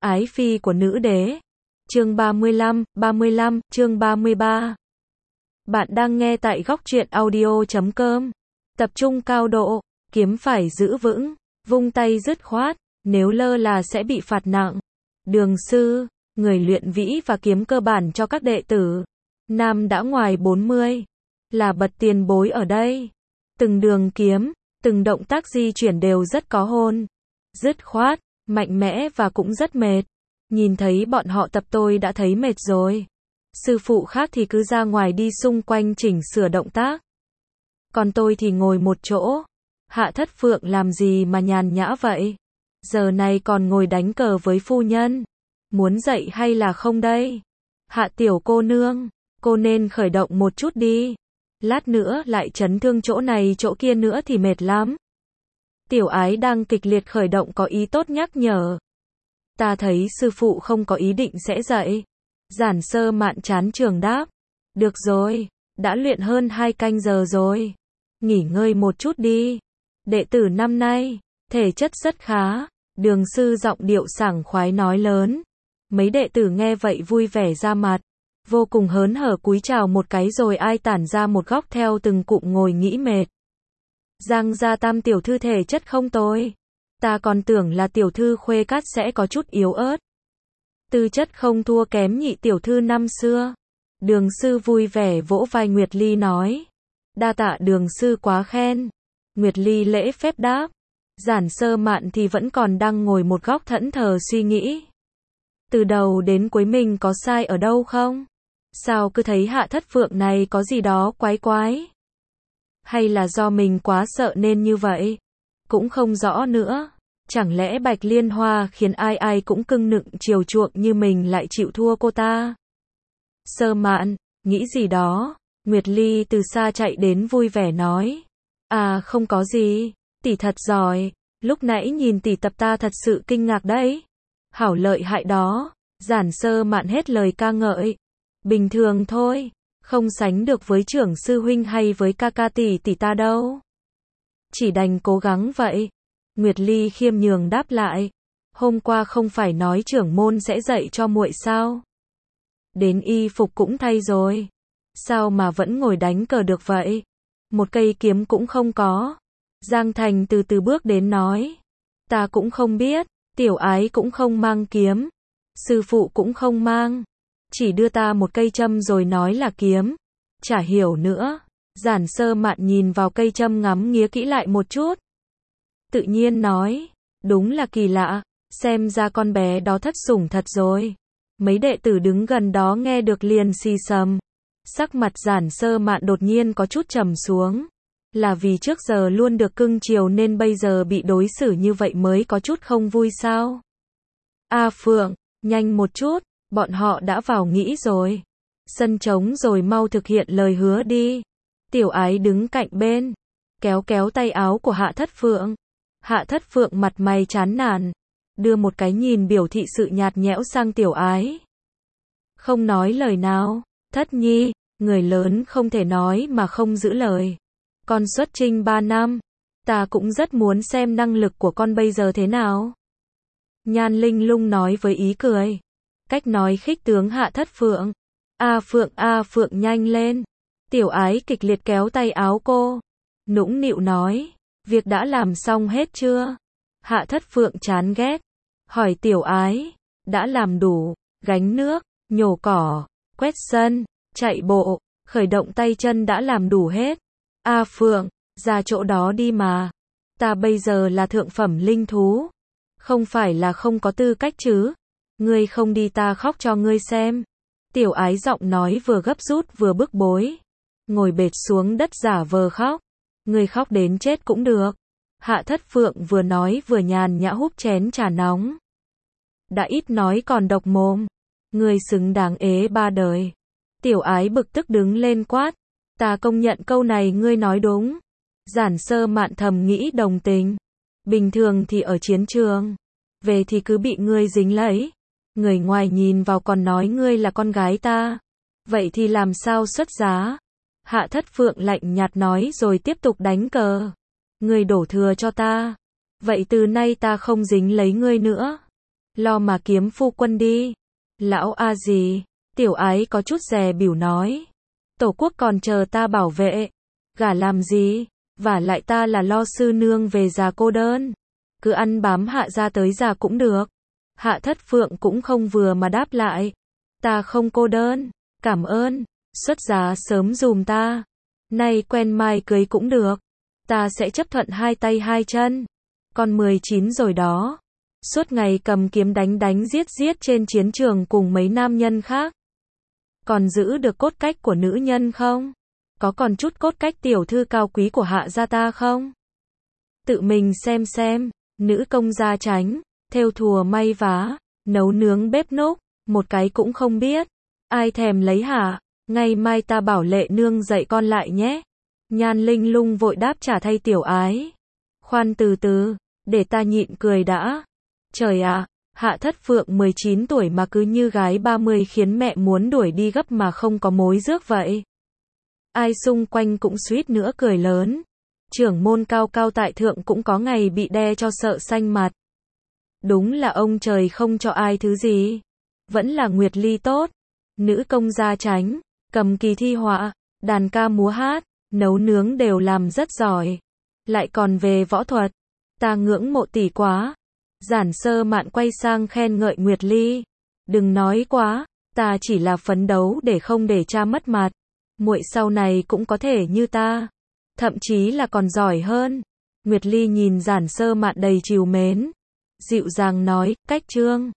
Ái phi của nữ đế. Chương 35, chương 33. Bạn đang nghe tại góc truyện audio.com. Tập trung cao độ, kiếm phải giữ vững, vung tay dứt khoát, nếu lơ là sẽ bị phạt nặng. Đường sư, người luyện vĩ và kiếm cơ bản cho các đệ tử. Nam đã ngoài 40, là bậc tiền bối ở đây. Từng đường kiếm, từng động tác di chuyển đều rất có hồn, dứt khoát, mạnh mẽ và cũng rất mệt. Nhìn thấy bọn họ tập tôi đã thấy mệt rồi. Sư phụ khác thì cứ ra ngoài đi xung quanh chỉnh sửa động tác. Còn tôi thì ngồi một chỗ. Hạ Thất Phượng làm gì mà nhàn nhã vậy? Giờ này còn ngồi đánh cờ với phu nhân. Muốn dậy hay là không đây? Hạ tiểu cô nương, cô nên khởi động một chút đi. Lát nữa lại chấn thương chỗ này chỗ kia nữa thì mệt lắm. Tiểu Ái đang kịch liệt khởi động có ý tốt nhắc nhở. Ta thấy sư phụ không có ý định sẽ dậy. Giản Sơ Mạn chán trường đáp. Được rồi, đã luyện hơn 2 canh giờ rồi. Nghỉ ngơi một chút đi. Đệ tử năm nay, thể chất rất khá. Đường sư giọng điệu sảng khoái nói lớn. Mấy đệ tử nghe vậy vui vẻ ra mặt. Vô cùng hớn hở cúi chào một cái rồi ai tản ra một góc theo từng cụm ngồi nghĩ mệt. Giang gia Tam tiểu thư thể chất không tồi. Ta còn tưởng là tiểu thư Khuê Cát sẽ có chút yếu ớt. Tư chất không thua kém nhị tiểu thư năm xưa. Đường sư vui vẻ vỗ vai Nguyệt Ly nói. Đa tạ đường sư quá khen. Nguyệt Ly lễ phép đáp. Giản Sơ Mạn thì vẫn còn đang ngồi một góc thẫn thờ suy nghĩ. Từ đầu đến cuối mình có sai ở đâu không? Sao cứ thấy Hạ Thất Phượng này có gì đó quái quái? Hay là do mình quá sợ nên như vậy? Cũng không rõ nữa. Chẳng lẽ Bạch Liên Hoa khiến ai ai cũng cưng nựng chiều chuộng như mình lại chịu thua cô ta? Sơ Mạn, nghĩ gì đó? Nguyệt Ly từ xa chạy đến vui vẻ nói. À không có gì, tỷ thật giỏi, lúc nãy nhìn tỷ tập ta thật sự kinh ngạc đấy. Hảo lợi hại đó. Giản Sơ Mạn hết lời ca ngợi. Bình thường thôi, không sánh được với trưởng sư huynh hay với ca ca tỷ tỷ ta đâu. Chỉ đành cố gắng vậy. Nguyệt Ly khiêm nhường đáp lại. Hôm qua không phải nói trưởng môn sẽ dạy cho muội sao? Đến y phục cũng thay rồi. Sao mà vẫn ngồi đánh cờ được vậy? Một cây kiếm cũng không có. Giang Thành từ từ bước đến nói. Ta cũng không biết, Tiểu Ái cũng không mang kiếm. Sư phụ cũng không mang. Chỉ đưa ta một cây châm rồi nói là kiếm. Chả hiểu nữa. Giản Sơ Mạn nhìn vào cây châm ngắm nghía kỹ lại một chút. Tự nhiên nói. Đúng là kỳ lạ. Xem ra con bé đó thất sủng thật rồi. Mấy đệ tử đứng gần đó nghe được liền xì xầm. Sắc mặt Giản Sơ Mạn đột nhiên có chút trầm xuống. Là vì trước giờ luôn được cưng chiều nên bây giờ bị đối xử như vậy mới có chút không vui sao? A Phượng, nhanh một chút, bọn họ đã vào nghĩ rồi. Sân trống rồi mau thực hiện lời hứa đi. Tiểu Ái đứng cạnh bên, kéo kéo tay áo của Hạ Thất Phượng. Hạ Thất Phượng mặt mày chán nản, đưa một cái nhìn biểu thị sự nhạt nhẽo sang Tiểu Ái. Không nói lời nào. Thất nhi, người lớn không thể nói mà không giữ lời. Con xuất trinh 3 năm, ta cũng rất muốn xem năng lực của con bây giờ thế nào. Nhan Linh Lung nói với ý cười. Cách nói khích tướng Hạ Thất Phượng. A Phượng nhanh lên. Tiểu Ái kịch liệt kéo tay áo cô. Nũng nịu nói. Việc đã làm xong hết chưa? Hạ Thất Phượng chán ghét. Hỏi Tiểu Ái. Đã làm đủ. Gánh nước, nhổ cỏ, quét sân, chạy bộ, khởi động tay chân đã làm đủ hết. A Phượng, ra chỗ đó đi mà. Ta bây giờ là thượng phẩm linh thú. Không phải là không có tư cách chứ. Ngươi không đi ta khóc cho ngươi xem. Tiểu Ái giọng nói vừa gấp rút vừa bức bối. Ngồi bệt xuống đất giả vờ khóc. Ngươi khóc đến chết cũng được. Hạ Thất Phượng vừa nói vừa nhàn nhã húp chén trà nóng. Đã ít nói còn độc mồm. Ngươi xứng đáng ế 3 đời. Tiểu Ái bực tức đứng lên quát. Ta công nhận câu này ngươi nói đúng. Giản Sơ Mạn thầm nghĩ đồng tình. Bình thường thì ở chiến trường. Về thì cứ bị ngươi dính lấy. Người ngoài nhìn vào còn nói ngươi là con gái ta. Vậy thì làm sao xuất giá? Hạ Thất Phượng lạnh nhạt nói rồi tiếp tục đánh cờ. Ngươi đổ thừa cho ta. Vậy từ nay ta không dính lấy ngươi nữa. lo mà kiếm phu quân đi. Lão a gì, Tiểu Ái có chút dè bỉu nói. Tổ quốc còn chờ ta bảo vệ. Gả làm gì? Vả lại ta là lo sư nương về già cô đơn. Cứ ăn bám Hạ gia tới già cũng được. Hạ Thất Phượng cũng không vừa mà đáp lại. Ta không cô đơn. Cảm ơn. Xuất giá sớm dùm ta. Nay quen mai cưới cũng được. Ta sẽ chấp thuận hai tay hai chân. Con 19 rồi đó. Suốt ngày cầm kiếm đánh đánh giết giết trên chiến trường cùng mấy nam nhân khác. Còn giữ được cốt cách của nữ nhân không? Có còn chút cốt cách tiểu thư cao quý của Hạ gia ta không? Tự mình xem, nữ công gia tránh, thêu thùa may vá, nấu nướng bếp núc, một cái cũng không biết. Ai thèm lấy hả? Ngày mai ta bảo Lệ nương dạy con lại nhé. Nhan Linh Lung vội đáp trả thay Tiểu Ái. Khoan từ từ, để ta nhịn cười đã. Trời ạ, Hạ Thất Phượng 19 tuổi mà cứ như gái 30 khiến mẹ muốn đuổi đi gấp mà không có mối rước vậy. Ai xung quanh cũng suýt nữa cười lớn. Trưởng môn cao cao tại thượng cũng có ngày bị đe cho sợ xanh mặt. Đúng là ông trời không cho ai thứ gì. Vẫn là Nguyệt Ly tốt. Nữ công gia tránh, cầm kỳ thi họa, đàn ca múa hát, nấu nướng đều làm rất giỏi. Lại còn về võ thuật. Ta ngưỡng mộ tỷ quá. Giản Sơ Mạn quay sang khen ngợi Nguyệt Ly. Đừng nói quá, ta chỉ là phấn đấu để không để cha mất mặt. Muội sau này cũng có thể như ta. Thậm chí là còn giỏi hơn. Nguyệt Ly nhìn Giản Sơ Mạn đầy trìu mến. Dịu dàng nói, Cách Trương.